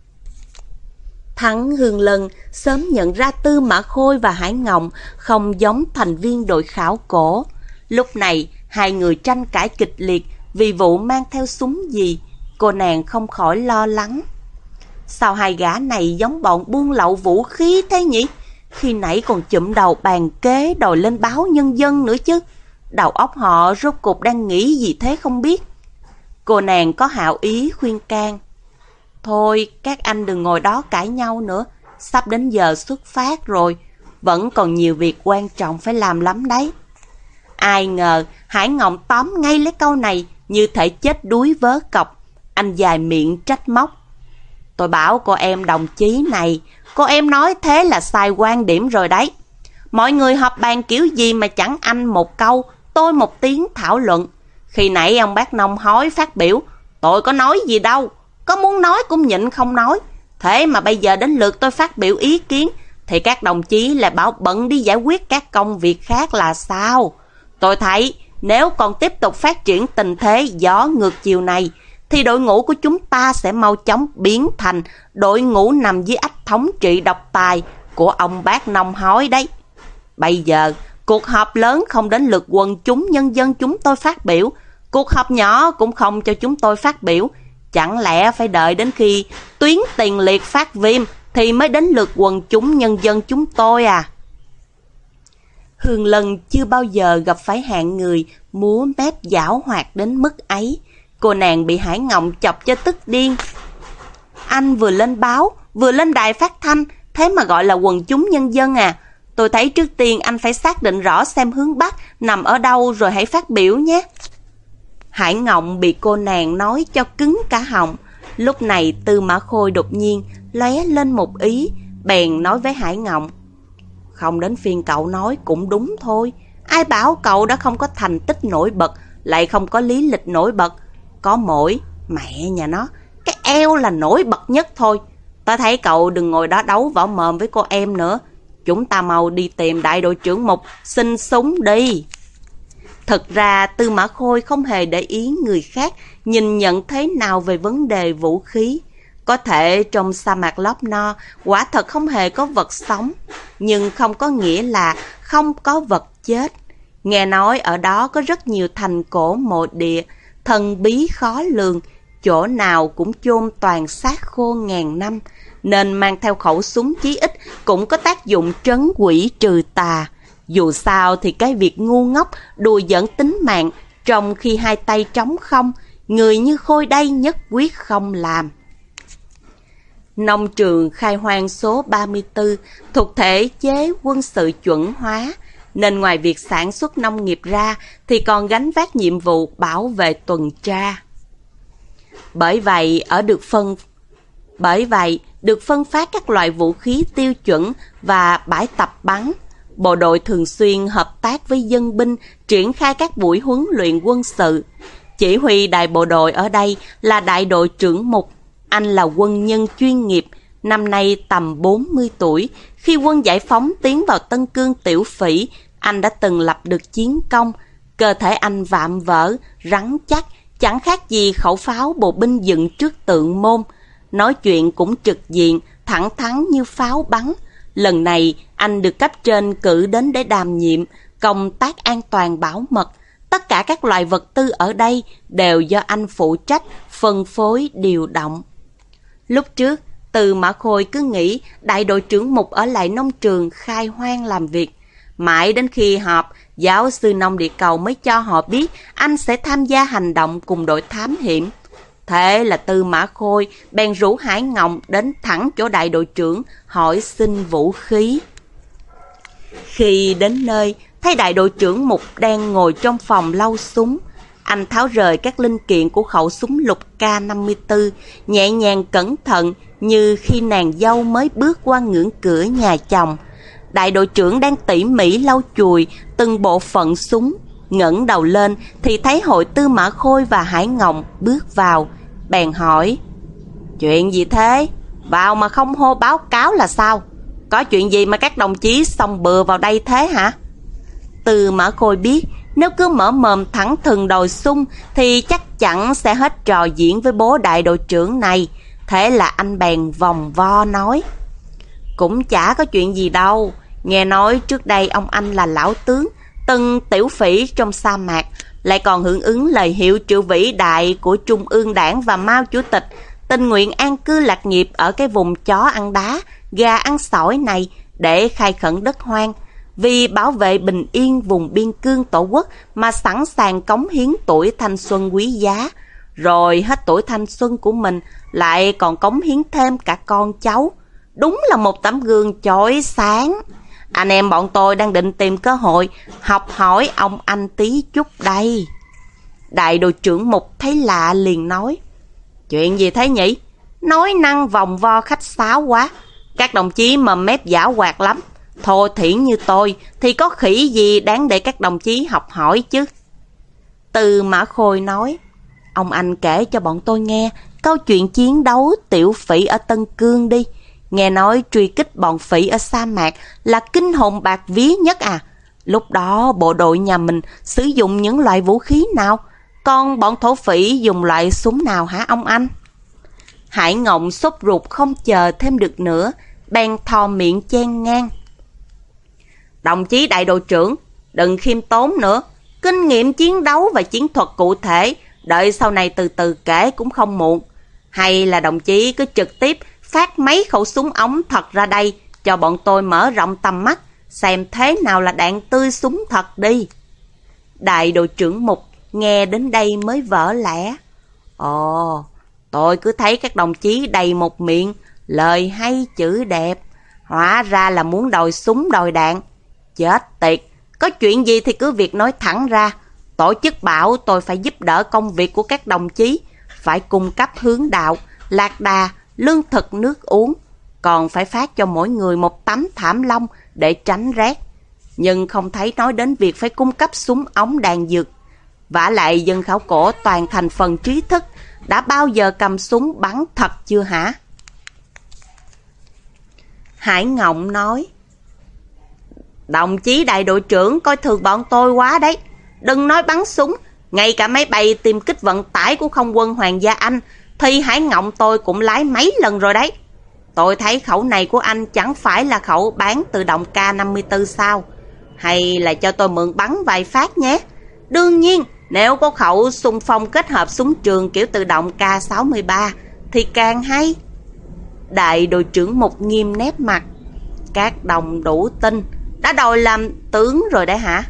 Thắng Hương Lân sớm nhận ra Tư Mã Khôi và Hải Ngộng không giống thành viên đội khảo cổ. Lúc này hai người tranh cãi kịch liệt vì vụ mang theo súng gì. Cô nàng không khỏi lo lắng. Sao hai gã này giống bọn buôn lậu vũ khí thế nhỉ? Khi nãy còn chụm đầu bàn kế đòi lên báo Nhân dân nữa chứ. Đầu óc họ rốt cuộc đang nghĩ gì thế không biết. Cô nàng có hảo ý khuyên can. Thôi các anh đừng ngồi đó cãi nhau nữa, sắp đến giờ xuất phát rồi, vẫn còn nhiều việc quan trọng phải làm lắm đấy. Ai ngờ Hải Ngộng tóm ngay lấy câu này như thể chết đuối vớ cọc. Anh dài miệng trách móc. Tôi bảo cô em đồng chí này, cô em nói thế là sai quan điểm rồi đấy. Mọi người họp bàn kiểu gì mà chẳng anh một câu, tôi một tiếng thảo luận. Khi nãy ông bác Nông Hói phát biểu, tôi có nói gì đâu, có muốn nói cũng nhịn không nói. Thế mà bây giờ đến lượt tôi phát biểu ý kiến, thì các đồng chí lại bảo bận đi giải quyết các công việc khác là sao? Tôi thấy nếu còn tiếp tục phát triển tình thế gió ngược chiều này, thì đội ngũ của chúng ta sẽ mau chóng biến thành đội ngũ nằm dưới ách thống trị độc tài của ông bác Nông Hói đấy. Bây giờ, cuộc họp lớn không đến lượt quần chúng nhân dân chúng tôi phát biểu, cuộc họp nhỏ cũng không cho chúng tôi phát biểu. Chẳng lẽ phải đợi đến khi tuyến tiền liệt phát viêm thì mới đến lượt quần chúng nhân dân chúng tôi à? Hương Lân chưa bao giờ gặp phải hạng người múa mép giảo hoạt đến mức ấy. Cô nàng bị Hải Ngộng chọc cho tức điên. Anh vừa lên báo, vừa lên đài phát thanh, thế mà gọi là quần chúng nhân dân à? Tôi thấy trước tiên anh phải xác định rõ xem hướng Bắc nằm ở đâu rồi hãy phát biểu nhé. Hải Ngộng bị cô nàng nói cho cứng cả họng. Lúc này Tư Mã Khôi đột nhiên lóe lên một ý, bèn nói với Hải Ngộng: không đến phiên cậu nói cũng đúng thôi. Ai bảo cậu đã không có thành tích nổi bật, lại không có lý lịch nổi bật. Có mỗi mẹ nhà nó, cái eo là nổi bật nhất thôi. Tao thấy cậu đừng ngồi đó đấu võ mồm với cô em nữa. Chúng ta mau đi tìm đại đội trưởng Mục xin súng đi. Thật ra Tư Mã Khôi không hề để ý người khác nhìn nhận thế nào về vấn đề vũ khí. Có thể trong sa mạc Lốp No quả thật không hề có vật sống, nhưng không có nghĩa là không có vật chết. Nghe nói ở đó có rất nhiều thành cổ mộ địa, thần bí khó lường, chỗ nào cũng chôn toàn xác khô ngàn năm, nên mang theo khẩu súng chí ít cũng có tác dụng trấn quỷ trừ tà. Dù sao thì cái việc ngu ngốc đùa giỡn tính mạng trong khi hai tay trống không, người như Khôi đây nhất quyết không làm. Nông trường Khai Hoang số ba mươi tư thuộc thể chế quân sự chuẩn hóa, nên ngoài việc sản xuất nông nghiệp ra thì còn gánh vác nhiệm vụ bảo vệ tuần tra. Bởi vậy, ở được phân Bởi vậy, được phân phát các loại vũ khí tiêu chuẩn và bãi tập bắn. Bộ đội thường xuyên hợp tác với dân binh triển khai các buổi huấn luyện quân sự. Chỉ huy đại bộ đội ở đây là đại đội trưởng Mục. Anh là quân nhân chuyên nghiệp, năm nay tầm bốn mươi tuổi. Khi quân giải phóng tiến vào Tân Cương Tiểu Phỉ, anh đã từng lập được chiến công. Cơ thể anh vạm vỡ, rắn chắc, chẳng khác gì khẩu pháo bộ binh dựng trước tượng môn. Nói chuyện cũng trực diện, thẳng thắn như pháo bắn. Lần này, anh được cấp trên cử đến để đảm nhiệm công tác an toàn bảo mật. Tất cả các loại vật tư ở đây đều do anh phụ trách, phân phối, điều động. Lúc trước, Tư Mã Khôi cứ nghĩ đại đội trưởng Mục ở lại nông trường Khai Hoang làm việc. Mãi đến khi họp, giáo sư nông địa cầu mới cho họ biết anh sẽ tham gia hành động cùng đội thám hiểm. Thế là Tư Mã Khôi bèn rủ Hải Ngộng đến thẳng chỗ đại đội trưởng hỏi xin vũ khí. Khi đến nơi, thấy đại đội trưởng Mục đang ngồi trong phòng lau súng. Anh tháo rời các linh kiện của khẩu súng lục K năm mươi tư, nhẹ nhàng cẩn thận như khi nàng dâu mới bước qua ngưỡng cửa nhà chồng. Đại đội trưởng đang tỉ mỉ lau chùi từng bộ phận súng. Ngẩng đầu lên thì thấy hội Tư Mã Khôi và Hải Ngộng bước vào. Bèn hỏi: chuyện gì thế? Vào mà không hô báo cáo là sao? Có chuyện gì mà các đồng chí xông bừa vào đây thế hả? Tư Mã Khôi biết nếu cứ mở mồm thẳng thừng đòi xung thì chắc chắn sẽ hết trò diễn với bố đại đội trưởng này. Thế là anh bèn vòng vo nói: cũng chả có chuyện gì đâu. Nghe nói trước đây ông anh là lão tướng, từng tiểu phỉ trong sa mạc, lại còn hưởng ứng lời hiệu triệu vĩ đại của Trung ương Đảng và Mao Chủ tịch, tình nguyện an cư lạc nghiệp ở cái vùng chó ăn đá, gà ăn sỏi này để khai khẩn đất hoang. Vì bảo vệ bình yên vùng biên cương tổ quốc mà sẵn sàng cống hiến tuổi thanh xuân quý giá. Rồi hết tuổi thanh xuân của mình lại còn cống hiến thêm cả con cháu. Đúng là một tấm gương chói sáng. Anh em bọn tôi đang định tìm cơ hội học hỏi ông anh tí chút đây. Đại đội trưởng Mục thấy lạ liền nói: chuyện gì thế nhỉ? Nói năng vòng vo khách sáo quá. Các đồng chí mồm mép giả hoạt lắm. Thô thiển như tôi thì có khỉ gì đáng để các đồng chí học hỏi chứ. Tư Mã Khôi nói: ông anh kể cho bọn tôi nghe câu chuyện chiến đấu tiểu phỉ ở Tân Cương đi. Nghe nói truy kích bọn phỉ ở sa mạc là kinh hồn bạc vía nhất à. Lúc đó bộ đội nhà mình sử dụng những loại vũ khí nào? Còn bọn thổ phỉ dùng loại súng nào hả ông anh? Hải Ngộng sốt ruột không chờ thêm được nữa, bèn thò miệng chen ngang: đồng chí đại đội trưởng, đừng khiêm tốn nữa. Kinh nghiệm chiến đấu và chiến thuật cụ thể, đợi sau này từ từ kể cũng không muộn. Hay là đồng chí cứ trực tiếp phát mấy khẩu súng ống thật ra đây, cho bọn tôi mở rộng tầm mắt, xem thế nào là đạn tươi súng thật đi. Đại đội trưởng Mục nghe đến đây mới vỡ lẽ: ồ, tôi cứ thấy các đồng chí đầy một miệng lời hay chữ đẹp. Hóa ra là muốn đòi súng đòi đạn. Chết tiệt, có chuyện gì thì cứ việc nói thẳng ra. Tổ chức bảo tôi phải giúp đỡ công việc của các đồng chí, phải cung cấp hướng đạo, lạc đà, lương thực nước uống, còn phải phát cho mỗi người một tấm thảm lông để tránh rét. Nhưng không thấy nói đến việc phải cung cấp súng ống đạn dược. Vả lại dân khảo cổ toàn thành phần trí thức, đã bao giờ cầm súng bắn thật chưa hả? Hải Ngộng nói, đồng chí đại đội trưởng coi thường bọn tôi quá đấy. Đừng nói bắn súng, ngay cả máy bay tiêm kích vận tải của không quân Hoàng gia Anh thì Hải Ngộng tôi cũng lái mấy lần rồi đấy. Tôi thấy khẩu này của anh chẳng phải là khẩu bán tự động K năm mươi tư sao? Hay là cho tôi mượn bắn vài phát nhé? Đương nhiên, nếu có khẩu xung phong kết hợp súng trường kiểu tự động K sáu mươi ba thì càng hay. Đại đội trưởng Mục nghiêm nét mặt. Các đồng đủ tin, đã đòi làm tướng rồi đấy hả?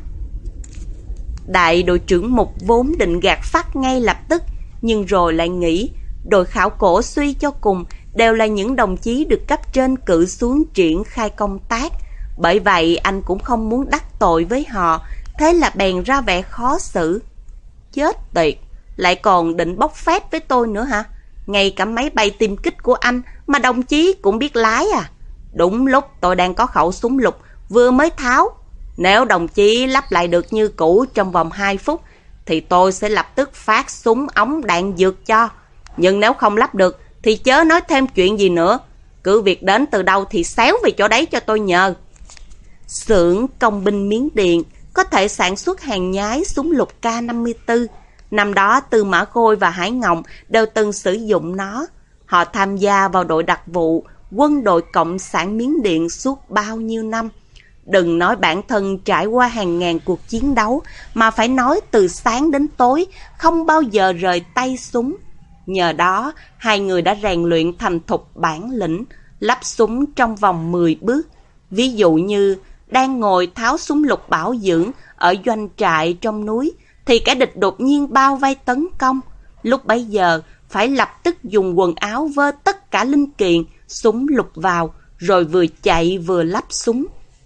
Đại đội trưởng Mục vốn định gạt phắt ngay lập tức, nhưng rồi lại nghĩ đội khảo cổ suy cho cùng đều là những đồng chí được cấp trên cử xuống triển khai công tác. Bởi vậy anh cũng không muốn đắc tội với họ, thế là bèn ra vẻ khó xử. Chết tiệt, lại còn định bốc phét với tôi nữa hả? Ngay cả máy bay tiêm kích của anh mà đồng chí cũng biết lái à? Đúng lúc tôi đang có khẩu súng lục vừa mới tháo. Nếu đồng chí lắp lại được như cũ trong vòng hai phút thì tôi sẽ lập tức phát súng ống đạn dược cho. Nhưng nếu không lắp được thì chớ nói thêm chuyện gì nữa. Cứ việc đến từ đâu thì xéo về chỗ đấy cho tôi nhờ. Xưởng công binh Miến Điện có thể sản xuất hàng nhái súng lục K năm mươi tư. Năm đó Tư Mã Khôi và Hải Ngộng đều từng sử dụng nó. Họ tham gia vào đội đặc vụ quân đội Cộng sản Miến Điện suốt bao nhiêu năm. Đừng nói bản thân trải qua hàng ngàn cuộc chiến đấu, mà phải nói từ sáng đến tối không bao giờ rời tay súng. Nhờ đó, hai người đã rèn luyện thành thục bản lĩnh, lắp súng trong vòng mười bước. Ví dụ như đang ngồi tháo súng lục bảo dưỡng ở doanh trại trong núi, thì kẻ địch đột nhiên bao vây tấn công. Lúc bấy giờ, phải lập tức dùng quần áo vơ tất cả linh kiện, súng lục vào, rồi vừa chạy vừa lắp súng.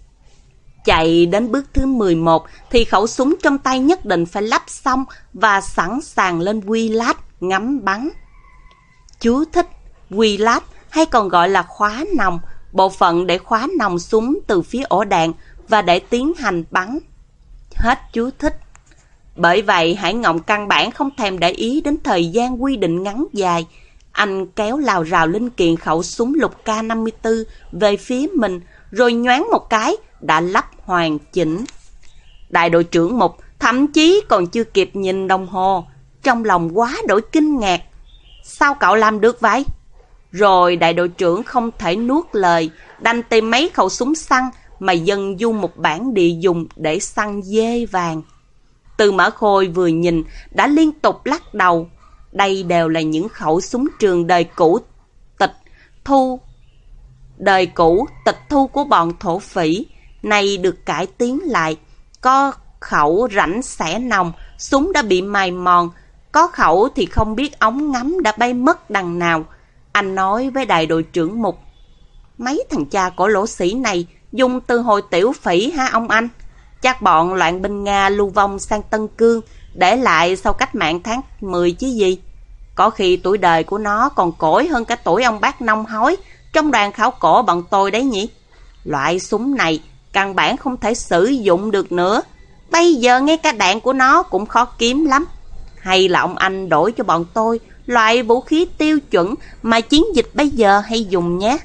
Chạy đến bước thứ mười một thì khẩu súng trong tay nhất định phải lắp xong và sẵn sàng lên quy lát ngắm bắn. Chú thích: quy lát hay còn gọi là khóa nòng, bộ phận để khóa nòng súng từ phía ổ đạn và để tiến hành bắn. Hết chú thích. Bởi vậy Hải Ngộng căn bản không thèm để ý đến thời gian quy định ngắn dài. Anh kéo lào rào linh kiện khẩu súng lục K năm mươi tư về phía mình, rồi nhoáng một cái đã lắp hoàn chỉnh. Đại đội trưởng Mục thậm chí còn chưa kịp nhìn đồng hồ, trong lòng quá đổi kinh ngạc. Sao cậu làm được vậy? Rồi đại đội trưởng không thể nuốt lời, đành tìm mấy khẩu súng săn mà dân du một bản địa dùng để săn dê vàng. Tư Mã Khôi vừa nhìn đã liên tục lắc đầu. Đây đều là những khẩu súng trường đời cũ tịch thu đời cũ tịch thu của bọn thổ phỉ, nay được cải tiến lại. Có khẩu rãnh xẻ nòng, súng đã bị mài mòn, có khẩu thì không biết ống ngắm đã bay mất đằng nào. Anh nói với đại đội trưởng Mục: mấy thằng cha cổ lỗ sĩ này dùng từ hồi tiểu phỉ hả ông anh? Chắc bọn loạn binh Nga lưu vong sang Tân Cương, để lại sau cách mạng tháng mười chứ gì. Có khi tuổi đời của nó còn cỗi hơn cả tuổi ông bác nông hói trong đoàn khảo cổ bọn tôi đấy nhỉ. Loại súng này căn bản không thể sử dụng được nữa. Bây giờ ngay cả đạn của nó cũng khó kiếm lắm. Hay là ông anh đổi cho bọn tôi loại vũ khí tiêu chuẩn mà chiến dịch bây giờ hay dùng nhé.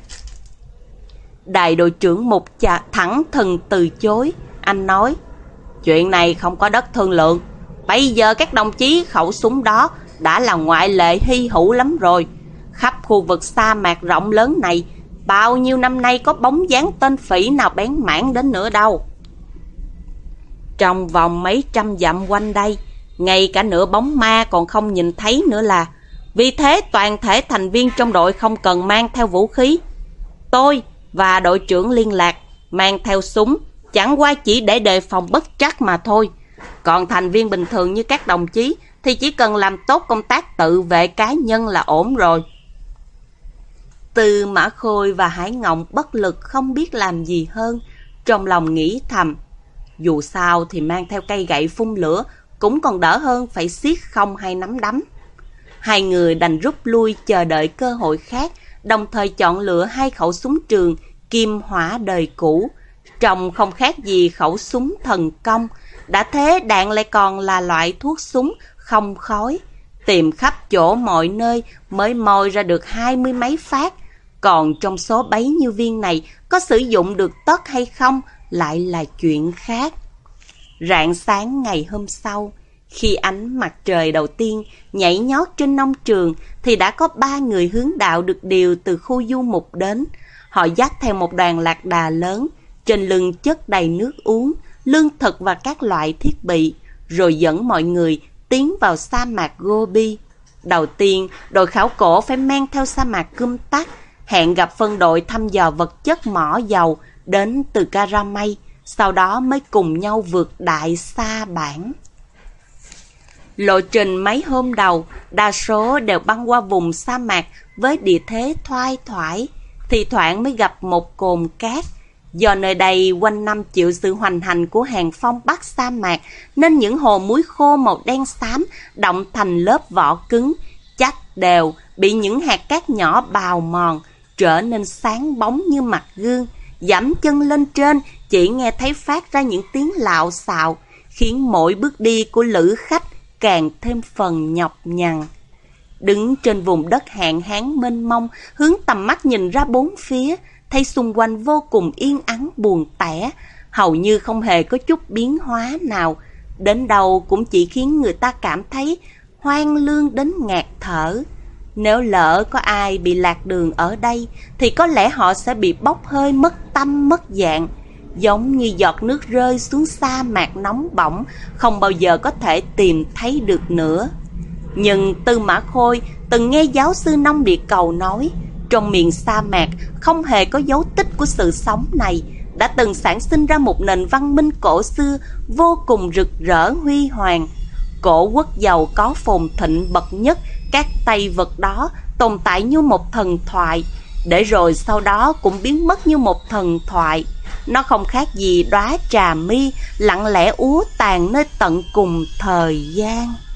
Đại đội trưởng Mục chà thẳng thừng từ chối. Anh nói: chuyện này không có đất thương lượng. Bây giờ các đồng chí khẩu súng đó đã là ngoại lệ hy hữu lắm rồi. Khắp khu vực sa mạc rộng lớn này, bao nhiêu năm nay có bóng dáng tên phỉ nào bén mảng đến nữa đâu. Trong vòng mấy trăm dặm quanh đây, ngay cả nửa bóng ma còn không nhìn thấy nữa là. Vì thế toàn thể thành viên trong đội không cần mang theo vũ khí. Tôi và đội trưởng liên lạc mang theo súng chẳng qua chỉ để đề phòng bất trắc mà thôi. Còn thành viên bình thường như các đồng chí thì chỉ cần làm tốt công tác tự vệ cá nhân là ổn rồi. Tư Mã Khôi và Hải Ngộng bất lực không biết làm gì hơn, trong lòng nghĩ thầm, dù sao thì mang theo cây gậy phun lửa cũng còn đỡ hơn phải siết không hay nắm đấm. Hai người đành rút lui chờ đợi cơ hội khác, đồng thời chọn lựa hai khẩu súng trường kim hỏa đời cũ, trông không khác gì khẩu súng thần công. Đã thế đạn lại còn là loại thuốc súng không khói, tìm khắp chỗ mọi nơi mới moi ra được hai mươi mấy phát. Còn trong số bấy nhiêu viên này có sử dụng được tất hay không lại là chuyện khác. Rạng sáng ngày hôm sau, khi ánh mặt trời đầu tiên nhảy nhót trên nông trường, thì đã có ba người hướng đạo được điều từ khu du mục đến. Họ dắt theo một đoàn lạc đà lớn, trên lưng chất đầy nước uống, lương thực và các loại thiết bị, rồi dẫn mọi người tiến vào sa mạc Gobi. Đầu tiên, đội khảo cổ phải men theo sa mạc Cum Tắc, hẹn gặp phân đội thăm dò vật chất mỏ dầu đến từ Karamay, sau đó mới cùng nhau vượt đại sa bản. Lộ trình mấy hôm đầu, đa số đều băng qua vùng sa mạc với địa thế thoai thoải, thì thoảng mới gặp một cồn cát. Do nơi đây quanh năm chịu sự hoành hành của hàng phong bắc sa mạc, nên những hồ muối khô màu đen xám đọng thành lớp vỏ cứng, chắc đều bị những hạt cát nhỏ bào mòn, trở nên sáng bóng như mặt gương. Dẫm chân lên trên, chỉ nghe thấy phát ra những tiếng lạo xạo, khiến mỗi bước đi của lữ khách càng thêm phần nhọc nhằn. Đứng trên vùng đất hạn hán mênh mông, hướng tầm mắt nhìn ra bốn phía, thấy xung quanh vô cùng yên ắng buồn tẻ, hầu như không hề có chút biến hóa nào. Đến đâu cũng chỉ khiến người ta cảm thấy hoang lương đến ngạt thở. Nếu lỡ có ai bị lạc đường ở đây, thì có lẽ họ sẽ bị bốc hơi mất tâm mất dạng, giống như giọt nước rơi xuống sa mạc nóng bỏng, không bao giờ có thể tìm thấy được nữa. Nhưng Tư Mã Khôi từng nghe giáo sư Nông Địa Cầu nói, trong miền sa mạc không hề có dấu tích của sự sống này, đã từng sản sinh ra một nền văn minh cổ xưa vô cùng rực rỡ huy hoàng. Cổ quốc giàu có phồn thịnh bậc nhất, các Tây vật đó tồn tại như một thần thoại, để rồi sau đó cũng biến mất như một thần thoại. Nó không khác gì đóa trà mi lặng lẽ úa tàn nơi tận cùng thời gian.